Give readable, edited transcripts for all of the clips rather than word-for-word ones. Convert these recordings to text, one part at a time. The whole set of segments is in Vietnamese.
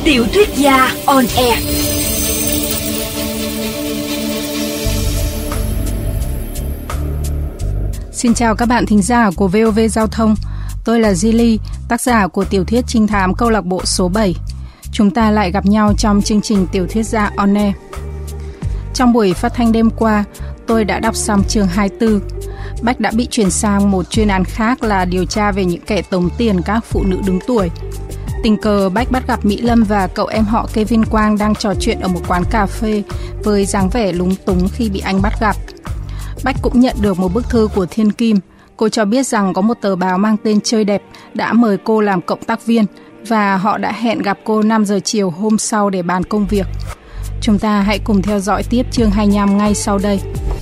Tiểu thuyết gia on air. Xin chào các bạn thính giả của VOV Giao thông. Tôi là Zili, tác giả của tiểu thuyết trinh thám câu lạc bộ số 7. Chúng ta lại gặp nhau trong chương trình Tiểu thuyết gia on air. Trong buổi phát thanh đêm qua, tôi đã đọc xong chương 24. Bách đã bị chuyển sang một chuyên án khác là điều tra về những kẻ tống tiền các phụ nữ đứng tuổi. Tình cờ Bách bắt gặp Mỹ Lâm và cậu em họ Kevin Quang đang trò chuyện ở một quán cà phê với dáng vẻ lúng túng khi bị anh bắt gặp. Bách cũng nhận được một bức thư của Thiên Kim. Cô cho biết rằng có một tờ báo mang tên Chơi Đẹp đã mời cô làm cộng tác viên và họ đã hẹn gặp cô 5 giờ chiều hôm sau để bàn công việc. Chúng ta hãy cùng theo dõi tiếp chương 25 ngay sau đây.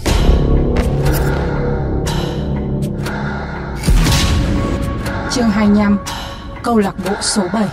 Chương 25, câu lạc bộ số 7.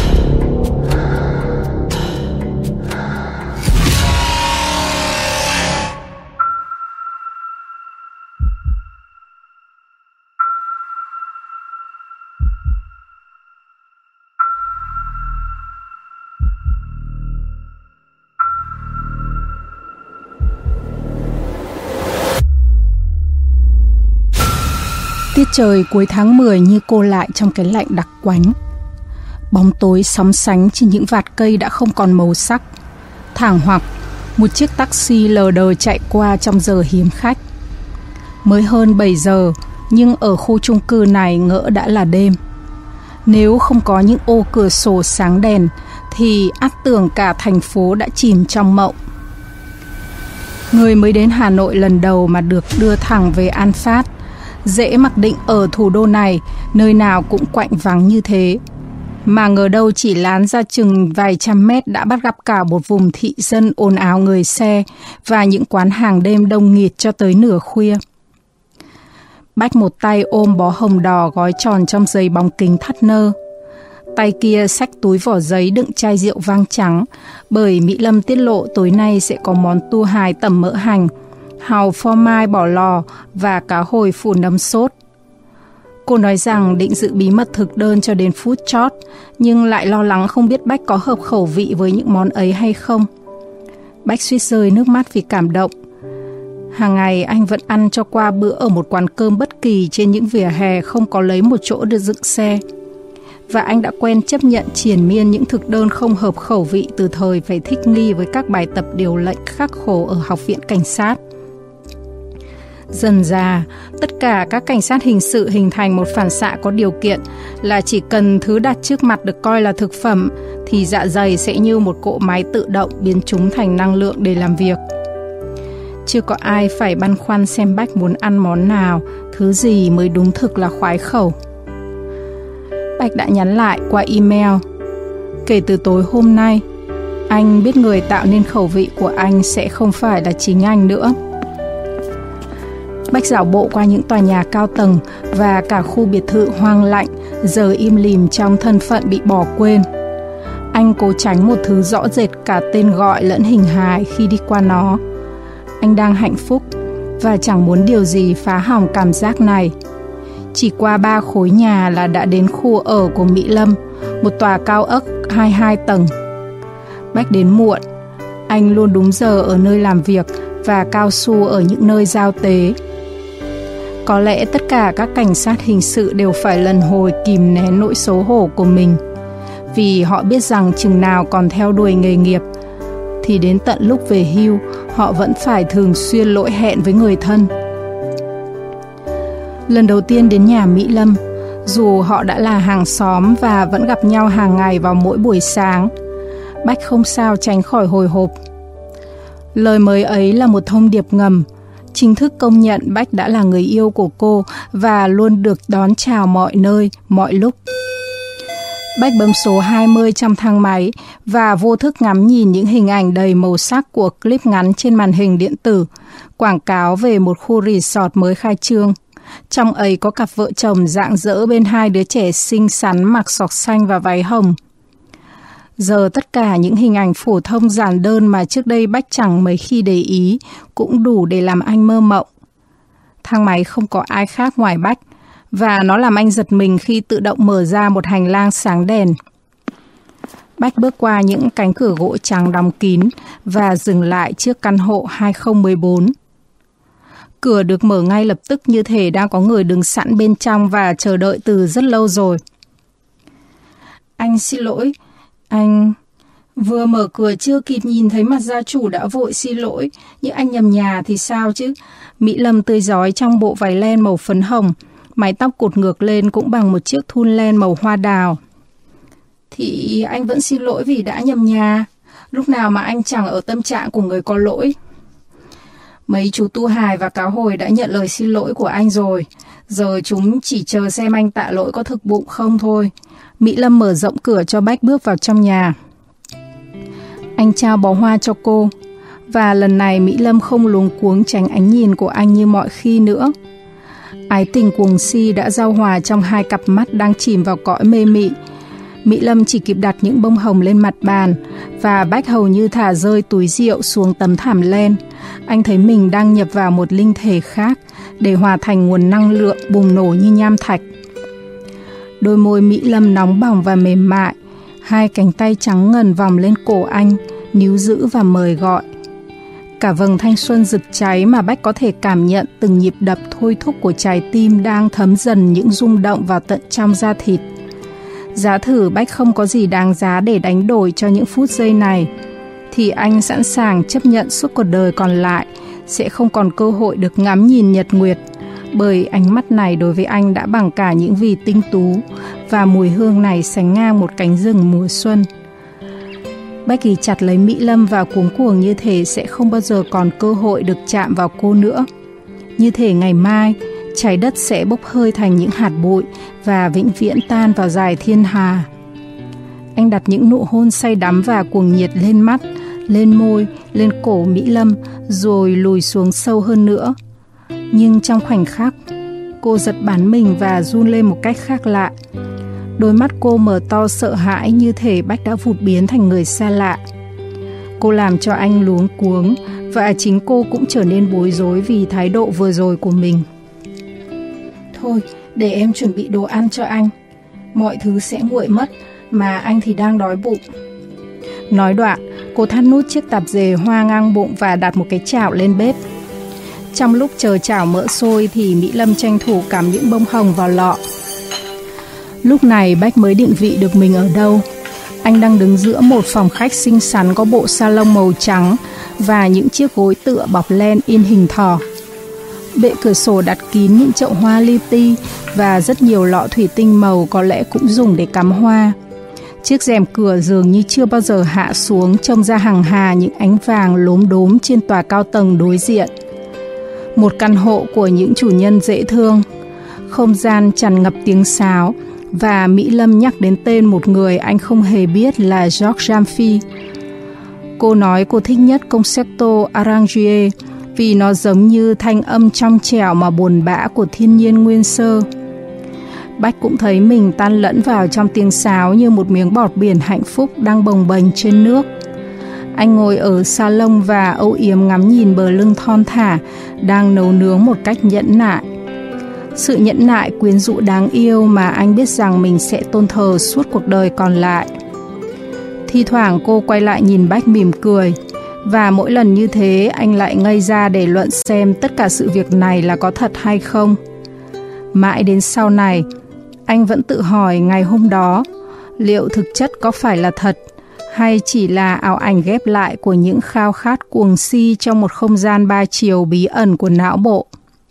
Tiết trời cuối tháng 10 như cô lại trong cái lạnh đặc quánh. Bóng tối sóng sánh trên những vạt cây đã không còn màu sắc. Thảng hoặc, một chiếc taxi lờ đờ chạy qua trong giờ hiếm khách. Mới hơn 7 giờ, nhưng ở khu chung cư này ngỡ đã là đêm. Nếu không có những ô cửa sổ sáng đèn, thì ắt tưởng cả thành phố đã chìm trong mộng. Người mới đến Hà Nội lần đầu mà được đưa thẳng về An Phát, dễ mặc định ở thủ đô này, nơi nào cũng quạnh vắng như thế. Mà ngờ đâu chỉ lán ra chừng vài trăm mét đã bắt gặp cả một vùng thị dân ồn ào người xe và những quán hàng đêm đông nghịt cho tới nửa khuya. Bách một tay ôm bó hồng đỏ gói tròn trong giấy bóng kính thắt nơ. Tay kia xách túi vỏ giấy đựng chai rượu vang trắng, bởi Mỹ Lâm tiết lộ tối nay sẽ có món tu hài tẩm mỡ hành, hàu phô mai bỏ lò và cá hồi phủ nấm sốt. Cô nói rằng định giữ bí mật thực đơn cho đến phút chót, nhưng lại lo lắng không biết Bách có hợp khẩu vị với những món ấy hay không. Bách suýt rơi nước mắt vì cảm động. Hàng ngày anh vẫn ăn cho qua bữa ở một quán cơm bất kỳ trên những vỉa hè không có lấy một chỗ được dựng xe. Và anh đã quen chấp nhận triền miên những thực đơn không hợp khẩu vị từ thời phải thích nghi với các bài tập điều lệnh khắc khổ ở Học viện Cảnh sát. Dần dà, tất cả các cảnh sát hình sự hình thành một phản xạ có điều kiện là chỉ cần thứ đặt trước mặt được coi là thực phẩm thì dạ dày sẽ như một cỗ máy tự động biến chúng thành năng lượng để làm việc. Chưa có ai phải băn khoăn xem Bách muốn ăn món nào, thứ gì mới đúng thực là khoái khẩu. Bách đã nhắn lại qua email. Kể từ tối hôm nay, anh biết người tạo nên khẩu vị của anh sẽ không phải là chính anh nữa. Bách dạo bộ qua những tòa nhà cao tầng và cả khu biệt thự hoang lạnh, giờ im lìm trong thân phận bị bỏ quên. Anh cố tránh một thứ rõ rệt cả tên gọi lẫn hình hài khi đi qua nó. Anh đang hạnh phúc và chẳng muốn điều gì phá hỏng cảm giác này. Chỉ qua 3 khối nhà là đã đến khu ở của Mỹ Lâm, một tòa cao ốc 22 tầng. Bách đến muộn. Anh luôn đúng giờ ở nơi làm việc và cao su ở những nơi giao tế. Có lẽ tất cả các cảnh sát hình sự đều phải lần hồi kìm nén nỗi xấu hổ của mình, vì họ biết rằng chừng nào còn theo đuổi nghề nghiệp thì đến tận lúc về hưu họ vẫn phải thường xuyên lỗi hẹn với người thân. Lần đầu tiên đến nhà Mỹ Lâm, dù họ đã là hàng xóm và vẫn gặp nhau hàng ngày vào mỗi buổi sáng, Bách không sao tránh khỏi hồi hộp. Lời mời ấy là một thông điệp ngầm, chính thức công nhận Bách đã là người yêu của cô và luôn được đón chào mọi nơi, mọi lúc. Bách bấm số 20 trong thang máy và vô thức ngắm nhìn những hình ảnh đầy màu sắc của clip ngắn trên màn hình điện tử, quảng cáo về một khu resort mới khai trương. Trong ấy có cặp vợ chồng rạng rỡ bên 2 đứa trẻ xinh xắn mặc sọc xanh và váy hồng. Giờ tất cả những hình ảnh phổ thông giản đơn mà trước đây Bách chẳng mấy khi để ý cũng đủ để làm anh mơ mộng. Thang máy không có ai khác ngoài Bách, và nó làm anh giật mình khi tự động mở ra một hành lang sáng đèn. Bách bước qua những cánh cửa gỗ trắng đóng kín và dừng lại trước căn hộ 2014. Cửa được mở ngay lập tức như thể đang có người đứng sẵn bên trong và chờ đợi từ rất lâu rồi. Anh xin lỗi, anh... Vừa mở cửa chưa kịp nhìn thấy mặt gia chủ đã vội xin lỗi. Nhưng anh nhầm nhà thì sao chứ? Mỹ Lâm tươi rói trong bộ váy len màu phấn hồng, mái tóc cột ngược lên cũng bằng một chiếc thun len màu hoa đào. Thì anh vẫn xin lỗi vì đã nhầm nhà. Lúc nào mà anh chẳng ở tâm trạng của người có lỗi. Mấy chú tu hài và cáo hồi đã nhận lời xin lỗi của anh rồi. Giờ chúng chỉ chờ xem anh tạ lỗi có thực bụng không thôi. Mỹ Lâm mở rộng cửa cho Bách bước vào trong nhà. Anh trao bó hoa cho cô. Và lần này Mỹ Lâm không luống cuống tránh ánh nhìn của anh như mọi khi nữa. Ái tình cuồng si đã giao hòa trong hai cặp mắt đang chìm vào cõi mê mị. Mỹ Lâm chỉ kịp đặt những bông hồng lên mặt bàn và Bách hầu như thả rơi túi rượu xuống tấm thảm len. Anh thấy mình đang nhập vào một linh thể khác để hòa thành nguồn năng lượng bùng nổ như nham thạch. Đôi môi Mỹ Lâm nóng bỏng và mềm mại, hai cánh tay trắng ngần vòng lên cổ anh, níu giữ và mời gọi. Cả vầng thanh xuân rực cháy mà Bách có thể cảm nhận từng nhịp đập thôi thúc của trái tim đang thấm dần những rung động vào tận trong da thịt. Giả thử Bách không có gì đáng giá để đánh đổi cho những phút giây này, thì anh sẵn sàng chấp nhận suốt cuộc đời còn lại sẽ không còn cơ hội được ngắm nhìn nhật nguyệt, bởi ánh mắt này đối với anh đã bằng cả những vì tinh tú và mùi hương này sánh ngang một cánh rừng mùa xuân. Bách ghì chặt lấy Mỹ Lâm và cuống cuồng như thể sẽ không bao giờ còn cơ hội được chạm vào cô nữa. Như thể ngày mai, trái đất sẽ bốc hơi thành những hạt bụi và vĩnh viễn tan vào dài thiên hà. Anh đặt những nụ hôn say đắm và cuồng nhiệt lên mắt, lên môi, lên cổ Mỹ Lâm, rồi lùi xuống sâu hơn nữa. Nhưng trong khoảnh khắc, cô giật bắn mình và run lên một cách khác lạ. Đôi mắt cô mở to sợ hãi như thể Bách đã vụt biến thành người xa lạ. Cô làm cho anh luống cuống và chính cô cũng trở nên bối rối vì thái độ vừa rồi của mình. Thôi, để em chuẩn bị đồ ăn cho anh. Mọi thứ sẽ nguội mất, mà anh thì đang đói bụng. Nói đoạn, cô thắt nút chiếc tạp dề hoa ngang bụng và đặt một cái chảo lên bếp. Trong lúc chờ chảo mỡ sôi thì Mỹ Lâm tranh thủ cắm những bông hồng vào lọ. Lúc này Bách mới định vị được mình ở đâu. Anh đang đứng giữa một phòng khách xinh xắn có bộ salon màu trắng và những chiếc gối tựa bọc len in hình thỏ. Bệ cửa sổ đặt kín những chậu hoa li ti và rất nhiều lọ thủy tinh màu có lẽ cũng dùng để cắm hoa. Chiếc rèm cửa dường như chưa bao giờ hạ xuống, trông ra hằng hà những ánh vàng lốm đốm trên tòa cao tầng đối diện. Một căn hộ của những chủ nhân dễ thương. Không gian tràn ngập tiếng sáo và Mỹ Lâm nhắc đến tên một người anh không hề biết là Georges Jamfi. Cô nói cô thích nhất Concerto Arrangé vì nó giống như thanh âm trong trẻo mà buồn bã của thiên nhiên nguyên sơ. Bách cũng thấy mình tan lẫn vào trong tiếng sáo như một miếng bọt biển hạnh phúc đang bồng bềnh trên nước. Anh ngồi ở salon và âu yếm ngắm nhìn bờ lưng thon thả đang nấu nướng một cách nhẫn nại. Sự nhẫn nại quyến rũ đáng yêu mà anh biết rằng mình sẽ tôn thờ suốt cuộc đời còn lại. Thi thoảng cô quay lại nhìn Bách mỉm cười, và mỗi lần như thế anh lại ngây ra để luận xem tất cả sự việc này là có thật hay không. Mãi đến sau này, anh vẫn tự hỏi ngày hôm đó liệu thực chất có phải là thật hay chỉ là ảo ảnh ghép lại của những khao khát cuồng si trong một không gian ba chiều bí ẩn của não bộ.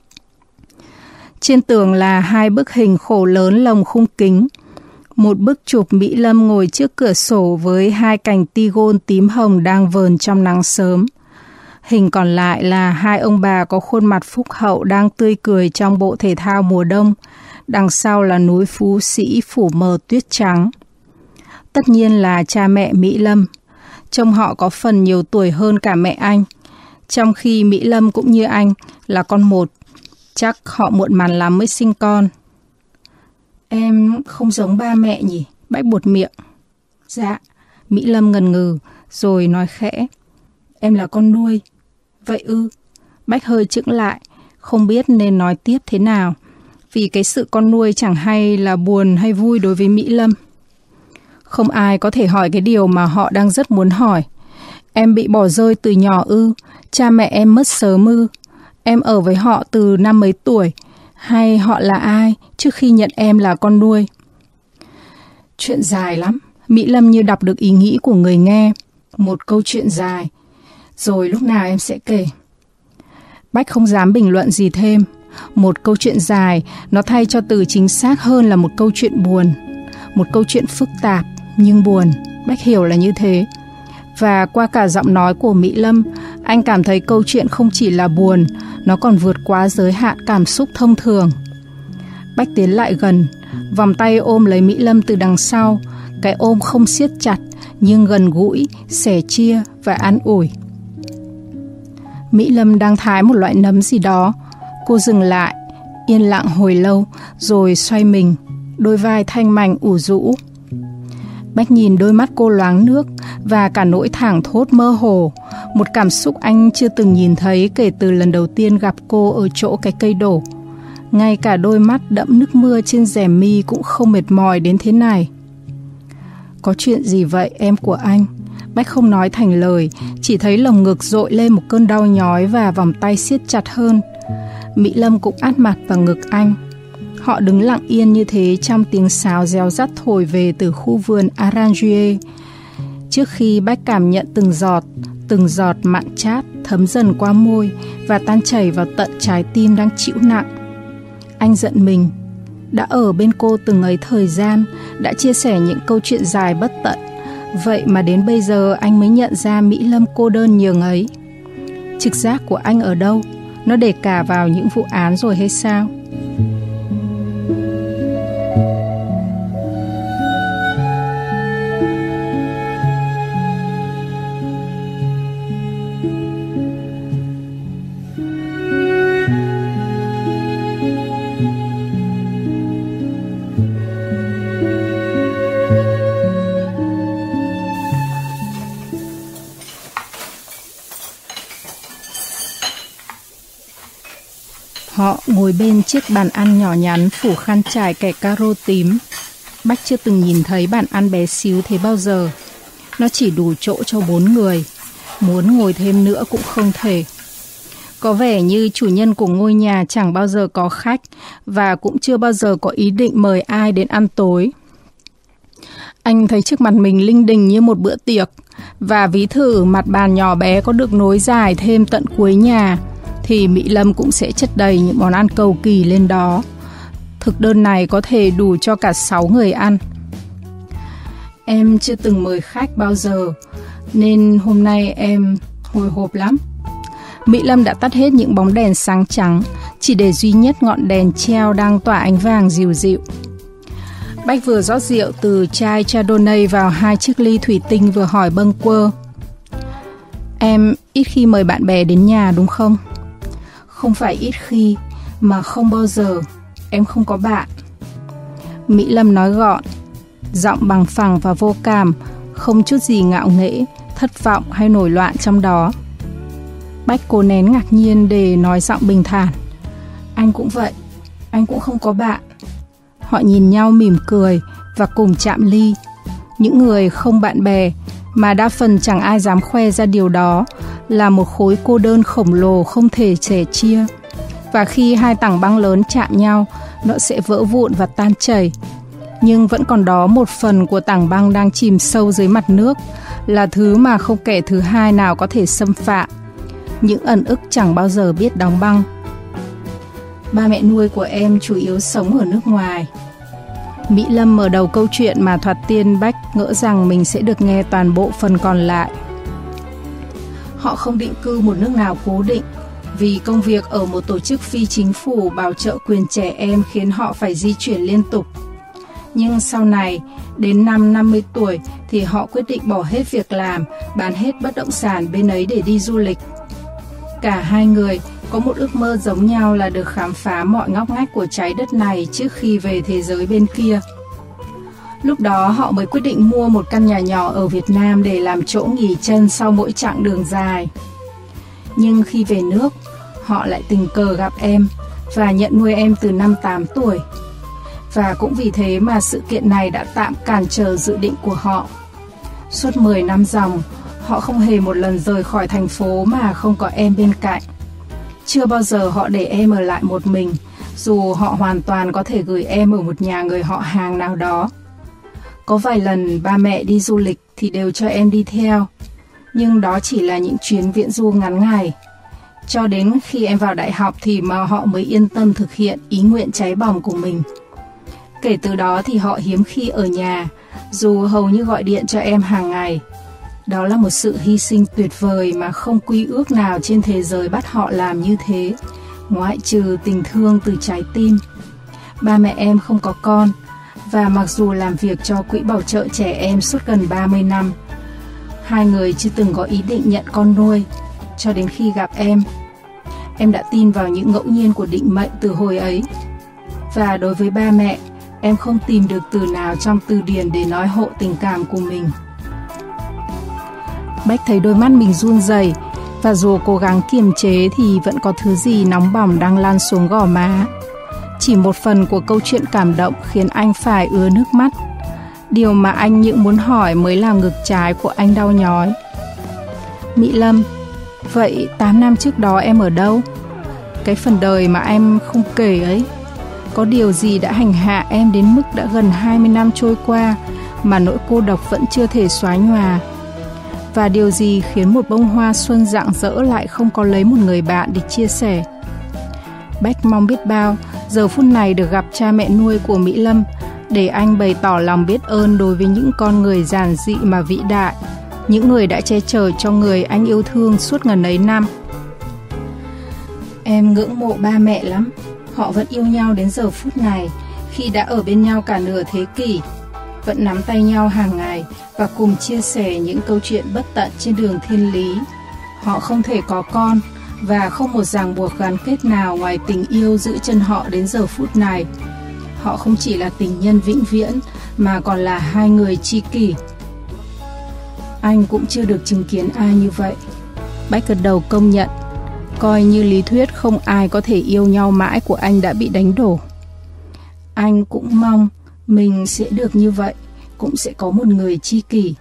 Trên tường là hai bức hình khổ lớn lồng khung kính. Một bức chụp Mỹ Lâm ngồi trước cửa sổ với hai cành tigon tím hồng đang vờn trong nắng sớm. Hình còn lại là hai ông bà có khuôn mặt phúc hậu đang tươi cười trong bộ thể thao mùa đông. Đằng sau là núi Phú Sĩ phủ mờ tuyết trắng. Tất nhiên là cha mẹ Mỹ Lâm. Trông họ có phần nhiều tuổi hơn cả mẹ anh, trong khi Mỹ Lâm cũng như anh là con một. Chắc họ muộn màng lắm mới sinh con. Em không giống ba mẹ nhỉ? Bách buột miệng. Dạ. Mỹ Lâm ngần ngừ rồi nói khẽ. Em là con nuôi. Vậy ư? Bách hơi chững lại, không biết nên nói tiếp thế nào, vì cái sự con nuôi chẳng hay là buồn hay vui đối với Mỹ Lâm. Không ai có thể hỏi cái điều mà họ đang rất muốn hỏi. Em bị bỏ rơi từ nhỏ ư? Cha mẹ em mất sớm ư? Em ở với họ từ năm mấy tuổi? Hay họ là ai trước khi nhận em là con nuôi? Chuyện dài lắm. Mỹ Lâm như đọc được ý nghĩ của người nghe. Một câu chuyện dài. Rồi lúc nào em sẽ kể. Bách không dám bình luận gì thêm. Một câu chuyện dài, nó thay cho từ chính xác hơn là một câu chuyện buồn. Một câu chuyện phức tạp nhưng buồn. Bách hiểu là như thế. Và qua cả giọng nói của Mỹ Lâm, anh cảm thấy câu chuyện không chỉ là buồn, nó còn vượt quá giới hạn cảm xúc thông thường. Bách tiến lại gần, vòng tay ôm lấy Mỹ Lâm từ đằng sau. Cái ôm không siết chặt, nhưng gần gũi, sẻ chia và an ủi. Mỹ Lâm đang thái một loại nấm gì đó. Cô dừng lại, yên lặng hồi lâu, rồi xoay mình, đôi vai thanh mảnh ủ rũ. Bách nhìn đôi mắt cô loáng nước và cả nỗi thảng thốt mơ hồ, một cảm xúc anh chưa từng nhìn thấy kể từ lần đầu tiên gặp cô ở chỗ cái cây đổ. Ngay cả đôi mắt đẫm nước mưa trên rèm mi cũng không mệt mỏi đến thế này. Có chuyện gì vậy em của anh? Bách không nói thành lời, chỉ thấy lồng ngực dội lên một cơn đau nhói và vòng tay siết chặt hơn. Mỹ Lâm cũng áp mặt vào ngực anh. Họ đứng lặng yên như thế trong tiếng sáo réo rắt thổi về từ khu vườn Orangerie. Trước khi Bách cảm nhận từng giọt mặn chát thấm dần qua môi và tan chảy vào tận trái tim đang chịu nặng. Anh giận mình, đã ở bên cô từng ấy thời gian, đã chia sẻ những câu chuyện dài bất tận. Vậy mà đến bây giờ anh mới nhận ra Mỹ Lâm cô đơn nhường ấy. Trực giác của anh ở đâu? Nó để cả vào những vụ án rồi hay sao? Họ ngồi bên chiếc bàn ăn nhỏ nhắn phủ khăn trải kẻ caro tím. Bách chưa từng nhìn thấy bàn ăn bé xíu thế bao giờ. Nó chỉ đủ chỗ cho 4 người. Muốn ngồi thêm nữa cũng không thể. Có vẻ như chủ nhân của ngôi nhà chẳng bao giờ có khách và cũng chưa bao giờ có ý định mời ai đến ăn tối. Anh thấy trước mặt mình linh đình như một bữa tiệc, và ví thử mặt bàn nhỏ bé có được nối dài thêm tận cuối nhà thì Mỹ Lâm cũng sẽ chất đầy những món ăn cầu kỳ lên đó. Thực đơn này có thể đủ cho cả 6 người ăn. Em chưa từng mời khách bao giờ, nên hôm nay em hồi hộp lắm. Mỹ Lâm đã tắt hết những bóng đèn sáng trắng, chỉ để duy nhất ngọn đèn treo đang tỏa ánh vàng dịu dịu. Bách vừa rót rượu từ chai Chardonnay vào 2 chiếc ly thủy tinh vừa hỏi bâng quơ. Em ít khi mời bạn bè đến nhà đúng không? Không phải ít khi, mà không bao giờ. Em không có bạn. Mỹ Lâm nói gọn, giọng bằng phẳng và vô cảm, không chút gì ngạo nghễ, thất vọng hay nổi loạn trong đó. Bách cố nén ngạc nhiên để nói giọng bình thản. Anh cũng vậy, anh cũng không có bạn. Họ nhìn nhau mỉm cười và cùng chạm ly. Những người không bạn bè, mà đa phần chẳng ai dám khoe ra điều đó, là một khối cô đơn khổng lồ không thể sẻ chia. Và khi hai tảng băng lớn chạm nhau, nó sẽ vỡ vụn và tan chảy. Nhưng vẫn còn đó một phần của tảng băng đang chìm sâu dưới mặt nước, là thứ mà không kẻ thứ hai nào có thể xâm phạm. Những ẩn ức chẳng bao giờ biết đóng băng. Ba mẹ nuôi của em chủ yếu sống ở nước ngoài. Mỹ Lâm mở đầu câu chuyện mà thoạt tiên Bách ngỡ rằng mình sẽ được nghe toàn bộ phần còn lại. Họ không định cư một nước nào cố định, vì công việc ở một tổ chức phi chính phủ bảo trợ quyền trẻ em khiến họ phải di chuyển liên tục. Nhưng sau này, đến năm 50 tuổi thì họ quyết định bỏ hết việc làm, bán hết bất động sản bên ấy để đi du lịch. Cả hai người có một ước mơ giống nhau là được khám phá mọi ngóc ngách của trái đất này trước khi về thế giới bên kia. Lúc đó họ mới quyết định mua một căn nhà nhỏ ở Việt Nam để làm chỗ nghỉ chân sau mỗi chặng đường dài. Nhưng khi về nước, họ lại tình cờ gặp em và nhận nuôi em từ năm 8 tuổi. và cũng vì thế mà sự kiện này đã tạm cản trở dự định của họ. Suốt 10 năm dòng, họ không hề một lần rời khỏi thành phố mà không có em bên cạnh. Chưa bao giờ họ để em ở lại một mình, dù họ hoàn toàn có thể gửi em ở một nhà người họ hàng nào đó. Có vài lần ba mẹ đi du lịch thì đều cho em đi theo, nhưng đó chỉ là những chuyến viễn du ngắn ngày. Cho đến khi em vào đại học thì mà họ mới yên tâm thực hiện ý nguyện cháy bỏng của mình. Kể từ đó thì họ hiếm khi ở nhà, dù hầu như gọi điện cho em hàng ngày. Đó là một sự hy sinh tuyệt vời mà không quy ước nào trên thế giới bắt họ làm như thế, ngoại trừ tình thương từ trái tim. Ba mẹ em không có con, và mặc dù làm việc cho Quỹ Bảo trợ Trẻ Em suốt gần 30 năm, hai người chưa từng có ý định nhận con nuôi, cho đến khi gặp em. Em đã tin vào những ngẫu nhiên của định mệnh từ hồi ấy. Và đối với ba mẹ, em không tìm được từ nào trong từ điển để nói hộ tình cảm của mình. Bách thấy đôi mắt mình run rẩy, và dù cố gắng kiềm chế thì vẫn có thứ gì nóng bỏng đang lan xuống gò má. Chỉ một phần của câu chuyện cảm động khiến anh phải ứa nước mắt. Điều mà anh những muốn hỏi mới làm ngực trái của anh đau nhói. Mỹ Lâm, vậy 8 năm trước đó em ở đâu? Cái phần đời mà em không kể ấy. Có điều gì đã hành hạ em đến mức đã gần 20 năm trôi qua mà nỗi cô độc vẫn chưa thể xóa nhòa? Và điều gì khiến một bông hoa xuân rạng rỡ lại không có lấy một người bạn để chia sẻ? Bách mong biết bao giờ phút này được gặp cha mẹ nuôi của Mỹ Lâm, để anh bày tỏ lòng biết ơn đối với những con người giản dị mà vĩ đại, những người đã che chở cho người anh yêu thương suốt ngần ấy năm. Em ngưỡng mộ ba mẹ lắm. Họ vẫn yêu nhau đến giờ phút này, khi đã ở bên nhau cả nửa thế kỷ, vẫn nắm tay nhau hàng ngày và cùng chia sẻ những câu chuyện bất tận trên đường thiên lý. Họ không thể có con, và không một ràng buộc gắn kết nào ngoài tình yêu giữ chân họ đến giờ phút này. Họ không chỉ là tình nhân vĩnh viễn, mà còn là hai người tri kỷ. Anh cũng chưa được chứng kiến ai như vậy. Bách gật đầu công nhận. Coi như lý thuyết không ai có thể yêu nhau mãi của anh đã bị đánh đổ. Anh cũng mong mình sẽ được như vậy, cũng sẽ có một người tri kỷ.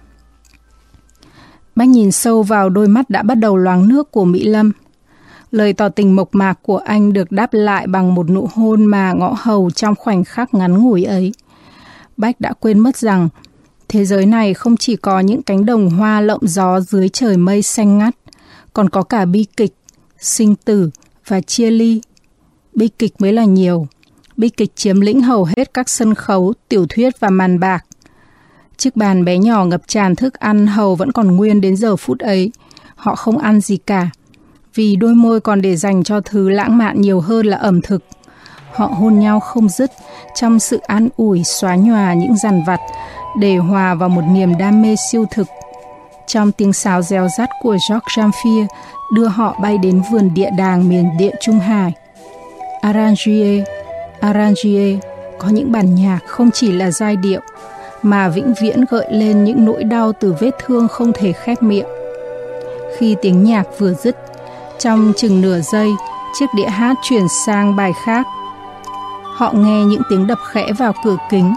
Bách nhìn sâu vào đôi mắt đã bắt đầu loáng nước của Mỹ Lâm. Lời tỏ tình mộc mạc của anh được đáp lại bằng một nụ hôn mà ngõ hầu trong khoảnh khắc ngắn ngủi ấy. Bách đã quên mất rằng thế giới này không chỉ có những cánh đồng hoa lộng gió dưới trời mây xanh ngắt, còn có cả bi kịch, sinh tử và chia ly. Bi kịch mới là nhiều. Bi kịch chiếm lĩnh hầu hết các sân khấu, tiểu thuyết và màn bạc. Chiếc bàn bé nhỏ ngập tràn thức ăn hầu vẫn còn nguyên đến giờ phút ấy. Họ không ăn gì cả, vì đôi môi còn để dành cho thứ lãng mạn nhiều hơn là ẩm thực. Họ hôn nhau không dứt trong sự an ủi xóa nhòa những dằn vặt để hòa vào một niềm đam mê siêu thực. Trong tiếng sáo réo rắt của Georges Zamfir đưa họ bay đến vườn địa đàng miền Địa Trung Hải. Arrangier, Arrangier có những bản nhạc không chỉ là giai điệu, mà vĩnh viễn gợi lên những nỗi đau từ vết thương không thể khép miệng. Khi tiếng nhạc vừa dứt, trong chừng nửa giây, chiếc đĩa hát chuyển sang bài khác. Họ nghe những tiếng đập khẽ vào cửa kính.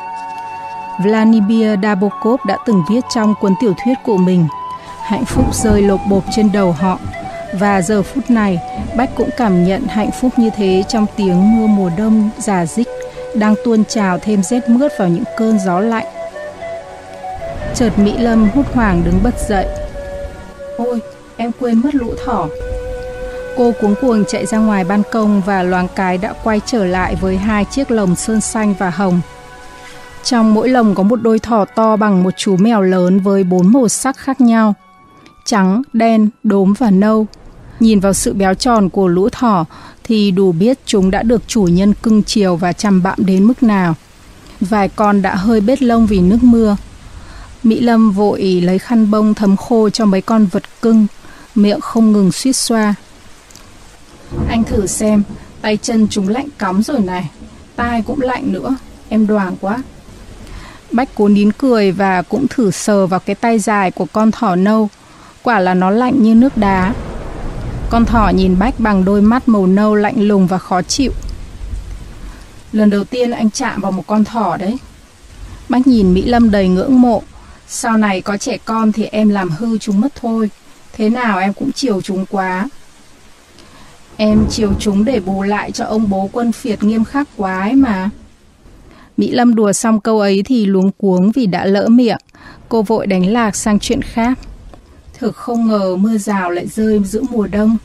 Vladimir Nabokov đã từng viết trong cuốn tiểu thuyết của mình, hạnh phúc rơi lộp bộp trên đầu họ. Và giờ phút này, Bách cũng cảm nhận hạnh phúc như thế trong tiếng mưa mùa đông rả rích đang tuôn trào thêm rét mướt vào những cơn gió lạnh. Chợt Mỹ Lâm hốt hoảng đứng bật dậy. Ôi, em quên mất lũ thỏ. Cô cuống cuồng chạy ra ngoài ban công và loáng cái đã quay trở lại với 2 chiếc lồng sơn xanh và hồng. Trong mỗi lồng có một đôi thỏ to bằng một chú mèo lớn với 4 màu sắc khác nhau: trắng, đen, đốm và nâu. Nhìn vào sự béo tròn của lũ thỏ thì đủ biết chúng đã được chủ nhân cưng chiều và chăm bẵm đến mức nào. Vài con đã hơi bết lông vì nước mưa. Mỹ Lâm vội lấy khăn bông thấm khô cho mấy con vật cưng, miệng không ngừng suýt xoa. Anh thử xem, tay chân chúng lạnh cóng rồi này, tai cũng lạnh nữa, em đoàng quá. Bách cố nín cười và cũng thử sờ vào cái tay dài của con thỏ nâu. Quả là nó lạnh như nước đá. Con thỏ nhìn Bách bằng đôi mắt màu nâu lạnh lùng và khó chịu. Lần đầu tiên anh chạm vào một con thỏ đấy. Bách nhìn Mỹ Lâm đầy ngưỡng mộ. Sau này có trẻ con thì em làm hư chúng mất thôi. Thế nào em cũng chiều chúng quá. Em chiều chúng để bù lại cho ông bố quân phiệt nghiêm khắc quá ấy mà. Mỹ Lâm đùa xong câu ấy thì luống cuống vì đã lỡ miệng. Cô vội đánh lạc sang chuyện khác. Thực không ngờ mưa rào lại rơi giữa mùa đông.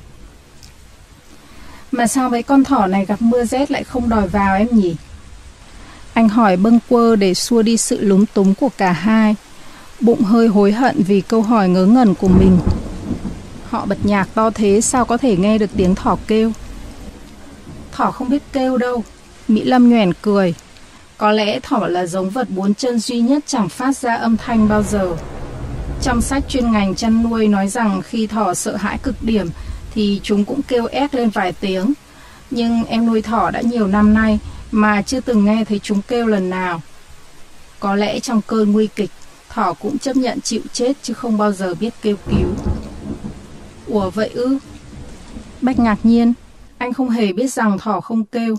Mà sao mấy con thỏ này gặp mưa rét lại không đòi vào em nhỉ? Anh hỏi bâng quơ để xua đi sự lúng túng của cả hai. Bụng hơi hối hận vì câu hỏi ngớ ngẩn của mình. Họ bật nhạc to thế sao có thể nghe được tiếng thỏ kêu? Thỏ không biết kêu đâu. Mỹ Lâm nhoẻn cười. Có lẽ thỏ là giống vật bốn chân duy nhất chẳng phát ra âm thanh bao giờ. Trong sách chuyên ngành chăn nuôi nói rằng khi thỏ sợ hãi cực điểm thì chúng cũng kêu ét lên vài tiếng. Nhưng em nuôi thỏ đã nhiều năm nay mà chưa từng nghe thấy chúng kêu lần nào. Có lẽ trong cơn nguy kịch, thỏ cũng chấp nhận chịu chết chứ không bao giờ biết kêu cứu. Ủa vậy ư? Bách ngạc nhiên, anh không hề biết rằng thỏ không kêu.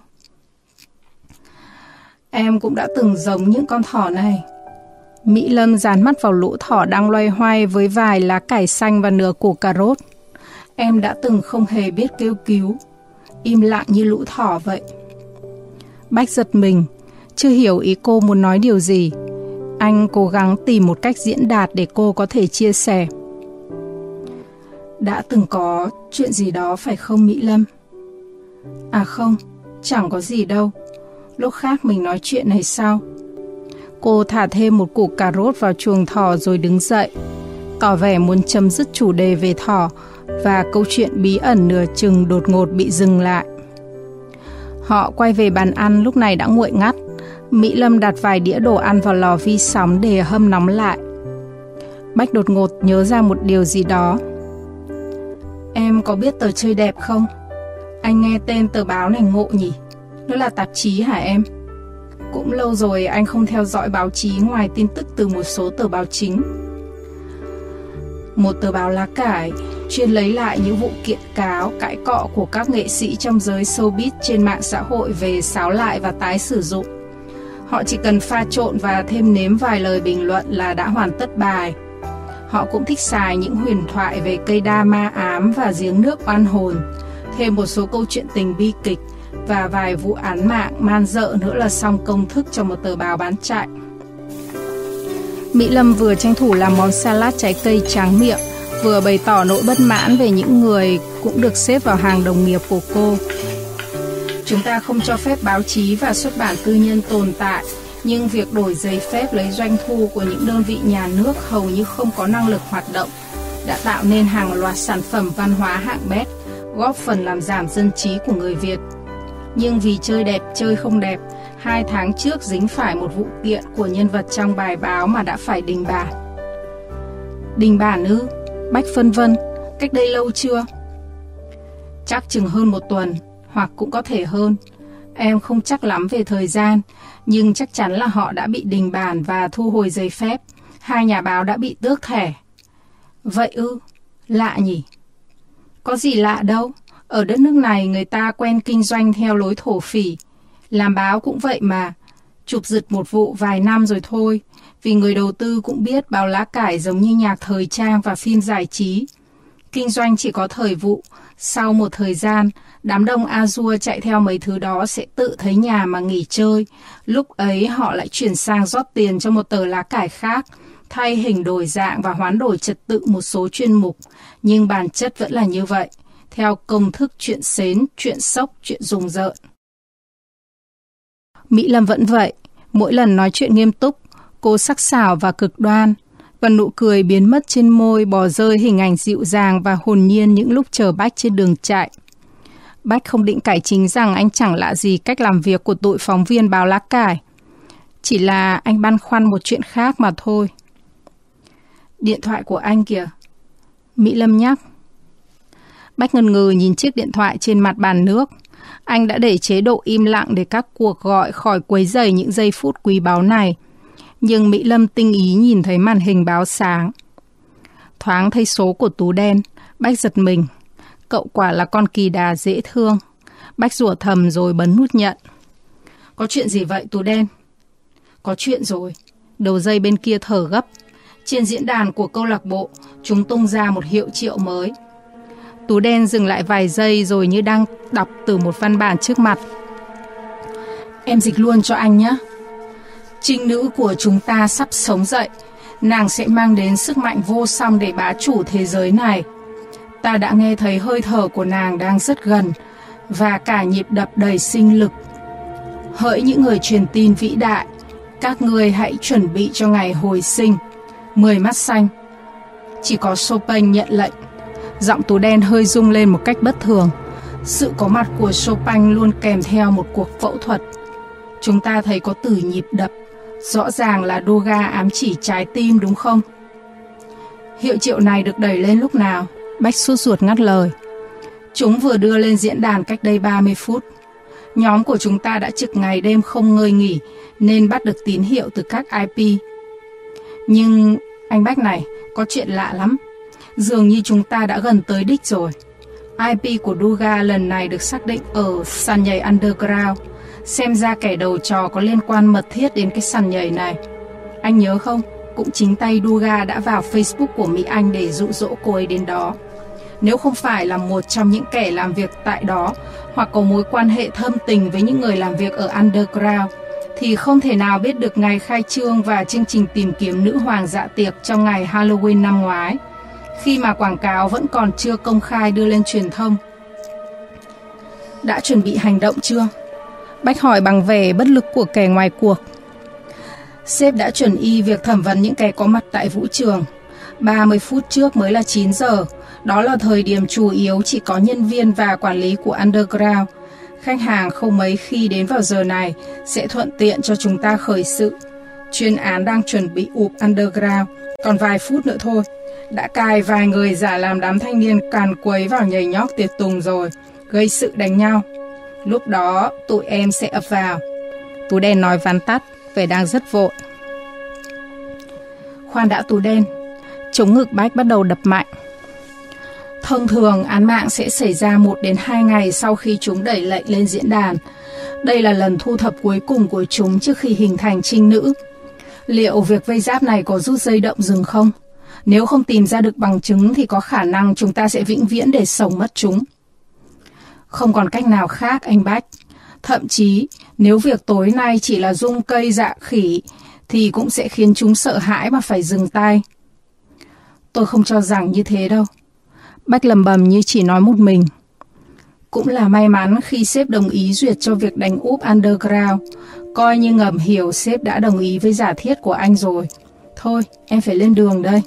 Em cũng đã từng giống những con thỏ này. Mỹ Lâm dán mắt vào lũ thỏ đang loay hoay với vài lá cải xanh và nửa củ cà rốt. Em đã từng không hề biết kêu cứu, im lặng như lũ thỏ vậy. Bách giật mình, chưa hiểu ý cô muốn nói điều gì. Anh cố gắng tìm một cách diễn đạt để cô có thể chia sẻ. Đã từng có chuyện gì đó phải không Mỹ Lâm? À không, chẳng có gì đâu. Lúc khác mình nói chuyện này sau. Cô thả thêm một củ cà rốt vào chuồng thỏ rồi đứng dậy, tỏ vẻ muốn chấm dứt chủ đề về thỏ, và câu chuyện bí ẩn nửa chừng đột ngột bị dừng lại. Họ quay về bàn ăn lúc này đã nguội ngắt. Mỹ Lâm đặt vài đĩa đồ ăn vào lò vi sóng để hâm nóng lại. Bách đột ngột nhớ ra một điều gì đó. Em có biết tờ Chơi Đẹp không? Anh nghe tên tờ báo này ngộ nhỉ? Nó là tạp chí hả em? Cũng lâu rồi anh không theo dõi báo chí ngoài tin tức từ một số tờ báo chính. Một tờ báo lá cải chuyên lấy lại những vụ kiện cáo, cãi cọ của các nghệ sĩ trong giới showbiz trên mạng xã hội về sáo lại và tái sử dụng. Họ chỉ cần pha trộn và thêm nếm vài lời bình luận là đã hoàn tất bài. Họ cũng thích xài những huyền thoại về cây đa ma ám và giếng nước oan hồn, thêm một số câu chuyện tình bi kịch và vài vụ án mạng man dợ nữa là xong công thức cho một tờ báo bán chạy. Mỹ Lâm vừa tranh thủ làm món salad trái cây tráng miệng, vừa bày tỏ nỗi bất mãn về những người cũng được xếp vào hàng đồng nghiệp của cô. Chúng ta không cho phép báo chí và xuất bản tư nhân tồn tại, nhưng việc đổi giấy phép lấy doanh thu của những đơn vị nhà nước hầu như không có năng lực hoạt động, đã tạo nên hàng loạt sản phẩm văn hóa hạng bét, góp phần làm giảm dân trí của người Việt. Nhưng vì chơi đẹp chơi không đẹp, 2 tháng trước dính phải một vụ kiện của nhân vật trong bài báo mà đã phải đình bản. Đình bản ư? Bách phân vân, cách đây lâu chưa? Chắc chừng hơn 1 tuần, hoặc cũng có thể hơn. Em không chắc lắm về thời gian, nhưng chắc chắn là họ đã bị đình bản và thu hồi giấy phép. 2 nhà báo đã bị tước thẻ. Vậy ư? Lạ nhỉ? Có gì lạ đâu. Ở đất nước này người ta quen kinh doanh theo lối thổ phỉ. Làm báo cũng vậy mà. Chụp giật một vụ vài năm rồi thôi. Vì người đầu tư cũng biết báo lá cải giống như nhạc thời trang và phim giải trí. Kinh doanh chỉ có thời vụ. Sau một thời gian, đám đông A-dua chạy theo mấy thứ đó sẽ tự thấy nhà mà nghỉ chơi. Lúc ấy họ lại chuyển sang rót tiền cho một tờ lá cải khác, thay hình đổi dạng và hoán đổi trật tự một số chuyên mục. Nhưng bản chất vẫn là như vậy, theo công thức chuyện xến, chuyện sốc, chuyện rùng rợn. Mỹ Lâm vẫn vậy, mỗi lần nói chuyện nghiêm túc, cô sắc sảo và cực đoan, và nụ cười biến mất trên môi, bỏ rơi hình ảnh dịu dàng và hồn nhiên những lúc chờ Bách trên đường chạy. Bách không định cải chính rằng anh chẳng lạ gì cách làm việc của tụi phóng viên báo lá cải. Chỉ là anh băn khoăn một chuyện khác mà thôi. Điện thoại của anh kìa. Mỹ Lâm nhắc. Bách ngần ngừ nhìn chiếc điện thoại trên mặt bàn nước. Anh đã để chế độ im lặng để các cuộc gọi khỏi quấy rầy những giây phút quý báu này. Nhưng Mỹ Lâm tinh ý nhìn thấy màn hình báo sáng. Thoáng thấy số của Tú đen, Bách giật mình. Cậu quả là con kỳ đà dễ thương. Bách rủa thầm rồi bấm nút nhận. Có chuyện gì vậy Tú Đen? Có chuyện rồi. Đầu dây bên kia thở gấp. Trên diễn đàn của câu lạc bộ, chúng tung ra một hiệu triệu mới. Tú Đen dừng lại vài giây rồi như đang đọc từ một văn bản trước mặt. Em dịch luôn cho anh nhé. Trinh nữ của chúng ta sắp sống dậy. Nàng sẽ mang đến sức mạnh vô song để bá chủ thế giới này. Ta đã nghe thấy hơi thở của nàng đang rất gần, và cả nhịp đập đầy sinh lực. Hỡi những người truyền tin vĩ đại, các ngươi hãy chuẩn bị cho ngày hồi sinh. 10 mắt xanh. Chỉ có Chopin nhận lệnh. Giọng Tú Đen hơi rung lên một cách bất thường. Sự có mặt của Chopin luôn kèm theo một cuộc phẫu thuật. Chúng ta thấy có từ nhịp đập. Rõ ràng là Doga ám chỉ trái tim đúng không? Hiệu triệu này được đẩy lên lúc nào? Bách sốt ruột ngắt lời. Chúng vừa đưa lên diễn đàn cách đây 30 phút. Nhóm của chúng ta đã trực ngày đêm không ngơi nghỉ nên bắt được tín hiệu từ các IP. Nhưng anh Bách này, có chuyện lạ lắm. Dường như chúng ta đã gần tới đích rồi. IP của Doga lần này được xác định ở sàn nhảy underground. Xem ra kẻ đầu trò có liên quan mật thiết đến cái sàn nhảy này. Anh nhớ không? Cũng chính tay Doga đã vào Facebook của Mỹ Anh để dụ dỗ cô ấy đến đó. Nếu không phải là một trong những kẻ làm việc tại đó hoặc có mối quan hệ thâm tình với những người làm việc ở underground thì không thể nào biết được ngày khai trương và chương trình tìm kiếm nữ hoàng dạ tiệc trong ngày Halloween năm ngoái, khi mà quảng cáo vẫn còn chưa công khai đưa lên truyền thông. Đã chuẩn bị hành động chưa? Bách hỏi bằng vẻ bất lực của kẻ ngoài cuộc. Sếp đã chuẩn y việc thẩm vấn những kẻ có mặt tại vũ trường. 30 phút trước mới là 9 giờ. Đó là thời điểm chủ yếu chỉ có nhân viên và quản lý của underground. Khách hàng không mấy khi đến vào giờ này sẽ thuận tiện cho chúng ta khởi sự. Chuyên án đang chuẩn bị ụp underground. Còn vài phút nữa thôi. Đã cài vài người giả làm đám thanh niên càn quấy vào nhảy nhót tiệc tùng rồi, gây sự đánh nhau. Lúc đó tụi em sẽ ập vào. Tú Đen nói vắn tắt, vẻ đang rất vội. Khoan đã Tú Đen. Chống ngực Bách bắt đầu đập mạnh. Thông thường án mạng sẽ xảy ra 1 đến 2 ngày sau khi chúng đẩy lệnh lên diễn đàn. Đây là lần thu thập cuối cùng của chúng trước khi hình thành trinh nữ. Liệu việc vây giáp này có rút dây động rừng không? Nếu không tìm ra được bằng chứng thì có khả năng chúng ta sẽ vĩnh viễn để sống mất chúng. Không còn cách nào khác anh Bách. Thậm chí nếu việc tối nay chỉ là rung cây dạ khỉ thì cũng sẽ khiến chúng sợ hãi mà phải dừng tay. Tôi không cho rằng như thế đâu. Bách lầm bầm như chỉ nói một mình. Cũng là may mắn khi sếp đồng ý duyệt cho việc đánh úp underground. Coi như ngầm hiểu sếp đã đồng ý với giả thiết của anh rồi. Thôi, em phải lên đường đây.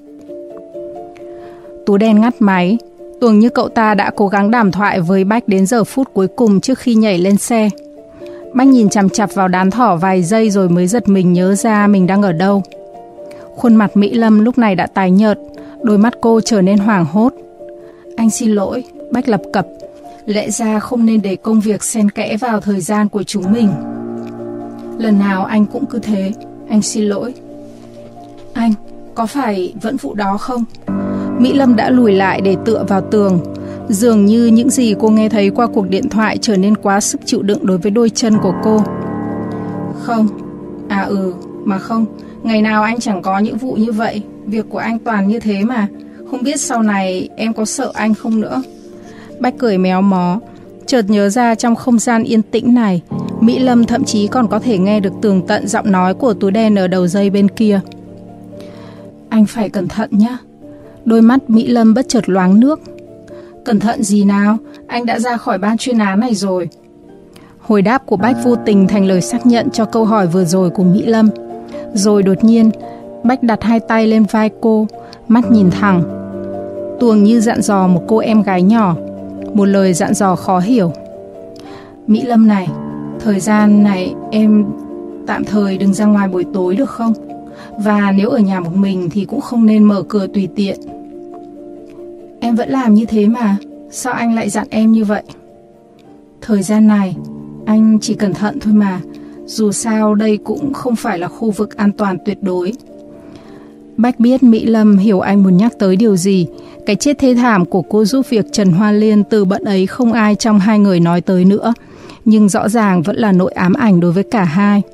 Tú Đen ngắt máy. Tưởng như cậu ta đã cố gắng đàm thoại với Bách đến giờ phút cuối cùng trước khi nhảy lên xe. Bách nhìn chằm chặp vào đán thỏ vài giây rồi mới giật mình nhớ ra mình đang ở đâu. Khuôn mặt Mỹ Lâm lúc này đã tái nhợt, đôi mắt cô trở nên hoảng hốt. Anh xin lỗi, Bách lập cập. Lẽ ra không nên để công việc xen kẽ vào thời gian của chúng mình. Lần nào anh cũng cứ thế, anh xin lỗi. Anh, có phải vẫn vụ đó không? Mỹ Lâm đã lùi lại để tựa vào tường. Dường như những gì cô nghe thấy qua cuộc điện thoại trở nên quá sức chịu đựng đối với đôi chân của cô. Không, mà không. Ngày nào anh chẳng có những vụ như vậy. Việc của anh toàn như thế mà. Không biết sau này em có sợ anh không nữa. Bách cười méo mó. Chợt nhớ ra trong không gian yên tĩnh này, Mỹ Lâm thậm chí còn có thể nghe được tường tận giọng nói của Tú Đen ở đầu dây bên kia. Anh phải cẩn thận nhé. Đôi mắt Mỹ Lâm bất chợt loáng nước. Cẩn thận gì nào? Anh đã ra khỏi ban chuyên án này rồi. Hồi đáp của Bách vô tình thành lời xác nhận cho câu hỏi vừa rồi của Mỹ Lâm. Rồi đột nhiên, Bách đặt hai tay lên vai cô, mắt nhìn thẳng. Tuồng như dặn dò một cô em gái nhỏ, một lời dặn dò khó hiểu. Mỹ Lâm này, thời gian này em tạm thời đừng ra ngoài buổi tối được không? Và nếu ở nhà một mình thì cũng không nên mở cửa tùy tiện. Em vẫn làm như thế mà, sao anh lại dặn em như vậy? Thời gian này, anh chỉ cẩn thận thôi mà. Dù sao đây cũng không phải là khu vực an toàn tuyệt đối. Bách biết Mỹ Lâm hiểu anh muốn nhắc tới điều gì. Cái chết thê thảm của cô giúp việc Trần Hoa Liên, từ bận ấy không ai trong hai người nói tới nữa. nhưng rõ ràng vẫn là nỗi ám ảnh đối với cả hai.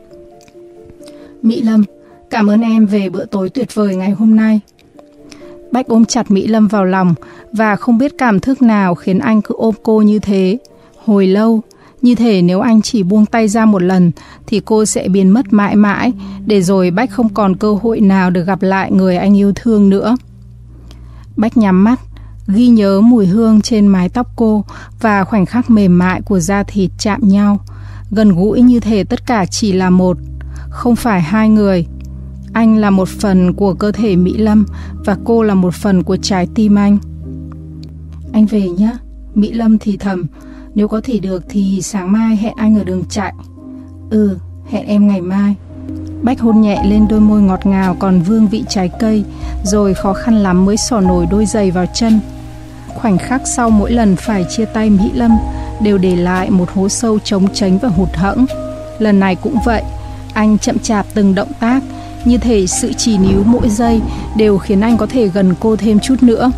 Mỹ Lâm, cảm ơn em về bữa tối tuyệt vời ngày hôm nay. Bách ôm chặt Mỹ Lâm vào lòng và không biết cảm thức nào khiến anh cứ ôm cô như thế. Hồi lâu, như thể nếu anh chỉ buông tay ra một lần thì cô sẽ biến mất mãi mãi, để rồi Bách không còn cơ hội nào được gặp lại người anh yêu thương nữa. Bách nhắm mắt, ghi nhớ mùi hương trên mái tóc cô và khoảnh khắc mềm mại của da thịt chạm nhau, gần gũi như thể tất cả chỉ là một, không phải hai người. Anh là một phần của cơ thể Mỹ Lâm và cô là một phần của trái tim anh. Anh về nhé, Mỹ Lâm thì thầm. Nếu có thể được thì sáng mai hẹn anh ở đường chạy. Hẹn em ngày mai. Bách hôn nhẹ lên đôi môi ngọt ngào còn vương vị trái cây, rồi khó khăn lắm mới xỏ nổi đôi giày vào chân. Khoảnh khắc sau mỗi lần phải chia tay Mỹ Lâm đều để lại một hố sâu trống tránh và hụt hẫng. Lần này cũng vậy, anh chậm chạp từng động tác, như thể sự trì níu mỗi giây đều khiến anh có thể gần cô thêm chút nữa.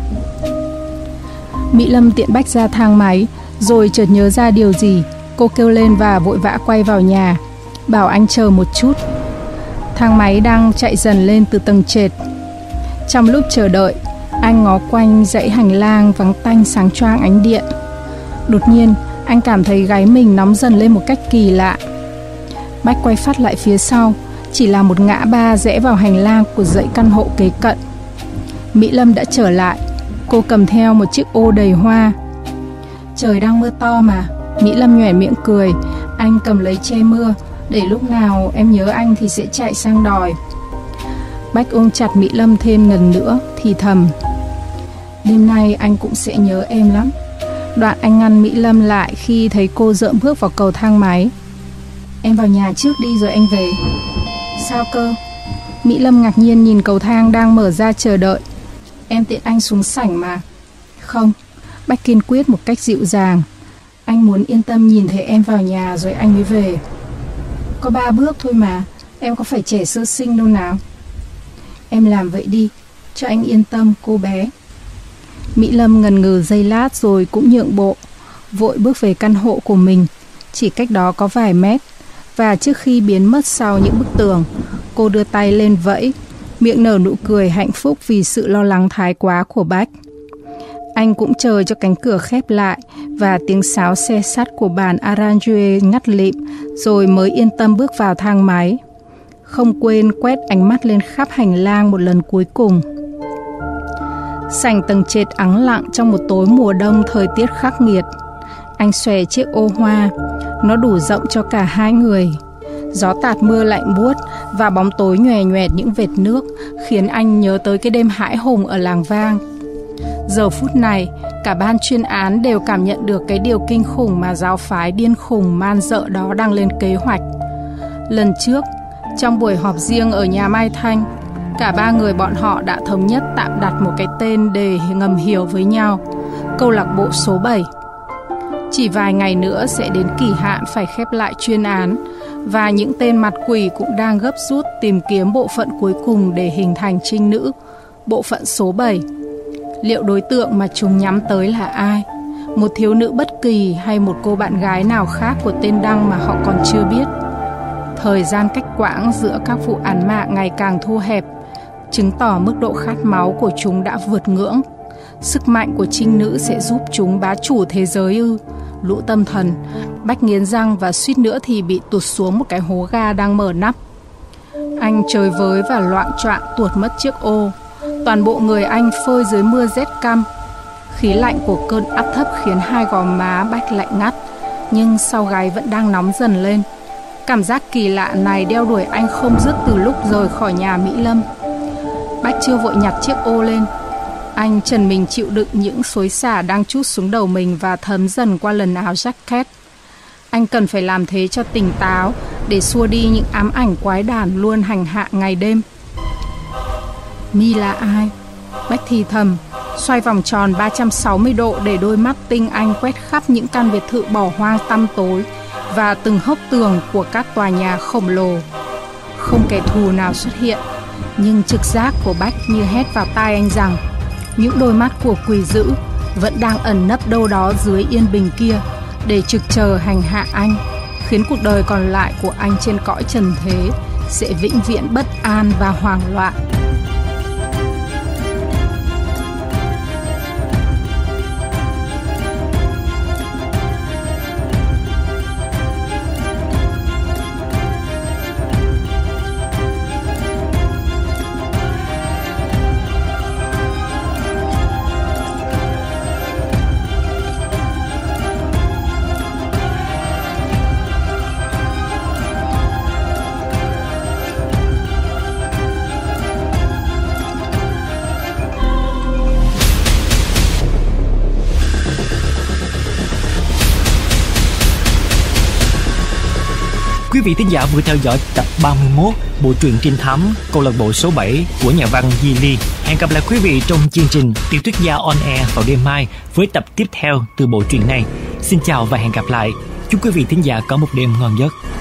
Mỹ Lâm tiện Bách ra thang máy, rồi chợt nhớ ra điều gì. Cô kêu lên và vội vã quay vào nhà, bảo anh chờ một chút. Thang máy đang chạy dần lên từ tầng trệt. Trong lúc chờ đợi, anh ngó quanh dãy hành lang vắng tanh sáng choang ánh điện. Đột nhiên, anh cảm thấy gáy mình nóng dần lên một cách kỳ lạ. Bách quay phát lại phía sau, chỉ là một ngã ba rẽ vào hành lang của dãy căn hộ kế cận. Mỹ Lâm đã trở lại. Cô cầm theo một chiếc ô đầy hoa. Trời đang mưa to mà. Mỹ Lâm nhoẻn miệng cười. Anh cầm lấy che mưa, để lúc nào em nhớ anh thì sẽ chạy sang đòi. Bách ôm chặt Mỹ Lâm thêm lần nữa, thì thầm. Đêm nay anh cũng sẽ nhớ em lắm. Đoạn anh ngăn Mỹ Lâm lại khi thấy cô dợm bước vào cầu thang máy. Em vào nhà trước đi rồi anh về. Sao cơ? Mỹ Lâm ngạc nhiên nhìn cầu thang đang mở ra chờ đợi. Em tiện anh xuống sảnh mà. Không, Bách kiên quyết một cách dịu dàng. Anh muốn yên tâm nhìn thấy em vào nhà rồi anh mới về. Có 3 bước thôi mà, em có phải trẻ sơ sinh đâu nào. Em làm vậy đi, cho anh yên tâm cô bé. Mỹ Lâm ngần ngừ giây lát rồi cũng nhượng bộ, vội bước về căn hộ của mình, chỉ cách đó có vài mét. Và trước khi biến mất sau những bức tường, cô đưa tay lên vẫy, miệng nở nụ cười hạnh phúc vì sự lo lắng thái quá của Bách. Anh cũng chờ cho cánh cửa khép lại và tiếng sáo xe sắt của bản arrangé ngắt lịm, rồi mới yên tâm bước vào thang máy. Không quên quét ánh mắt lên khắp hành lang một lần cuối cùng. Sảnh tầng trệt ắng lặng trong một tối mùa đông thời tiết khắc nghiệt. Anh xòe chiếc ô hoa, nó đủ rộng cho cả hai người. Gió tạt mưa lạnh buốt và bóng tối nhòe nhoẹt những vệt nước khiến anh nhớ tới cái đêm hãi hùng ở làng Vang. Giờ phút này, cả ban chuyên án đều cảm nhận được cái điều kinh khủng mà giáo phái điên khùng man dợ đó đang lên kế hoạch. Lần trước, trong buổi họp riêng ở nhà Mai Thanh, cả 3 người bọn họ đã thống nhất tạm đặt một cái tên để ngầm hiểu với nhau: câu lạc bộ số 7. Chỉ vài ngày nữa sẽ đến kỳ hạn phải khép lại chuyên án, và những tên mặt quỷ cũng đang gấp rút tìm kiếm bộ phận cuối cùng để hình thành trinh nữ, bộ phận số 7. Liệu đối tượng mà chúng nhắm tới là ai? Một thiếu nữ bất kỳ hay một cô bạn gái nào khác của tên Đăng mà họ còn chưa biết? Thời gian cách quãng giữa các vụ án mạng ngày càng thu hẹp, chứng tỏ mức độ khát máu của chúng đã vượt ngưỡng. Sức mạnh của trinh nữ sẽ giúp chúng bá chủ thế giới ư? Lũ tâm thần. Bách nghiến răng và suýt nữa thì bị tụt xuống một cái hố ga đang mở nắp. Anh chơi với và loạng choạng tuột mất chiếc ô. Toàn bộ người anh phơi dưới mưa rét căm. Khí lạnh của cơn áp thấp khiến hai gò má Bách lạnh ngắt, nhưng sau gáy vẫn đang nóng dần lên. Cảm giác kỳ lạ này đeo đuổi anh không dứt từ lúc rời khỏi nhà Mỹ Lâm. Bách chưa vội nhặt chiếc ô lên. Anh trần mình chịu đựng những xối xả đang trút xuống đầu mình và thấm dần qua lần áo jacket. Anh cần phải làm thế cho tỉnh táo, để xua đi những ám ảnh quái đản luôn hành hạ ngày đêm. Mi là ai? Bách thì thầm, xoay vòng tròn 360 độ để đôi mắt tinh anh quét khắp những căn biệt thự bỏ hoang tăm tối và từng hốc tường của các tòa nhà khổng lồ. Không kẻ thù nào xuất hiện, nhưng trực giác của Bách như hét vào tai anh rằng những đôi mắt của quỷ dữ vẫn đang ẩn nấp đâu đó dưới yên bình kia, để trực chờ hành hạ anh, khiến cuộc đời còn lại của anh trên cõi trần thế sẽ vĩnh viễn bất an và hoảng loạn. Quý vị thính giả vừa theo dõi tập 31 bộ truyện trinh thám câu lạc bộ số 7 của nhà văn Di Ly. Hẹn gặp lại quý vị trong chương trình Tiểu thuyết gia on air vào đêm mai với tập tiếp theo từ bộ truyện này. Xin chào và hẹn gặp lại. Chúc quý vị thính giả có một đêm ngon giấc.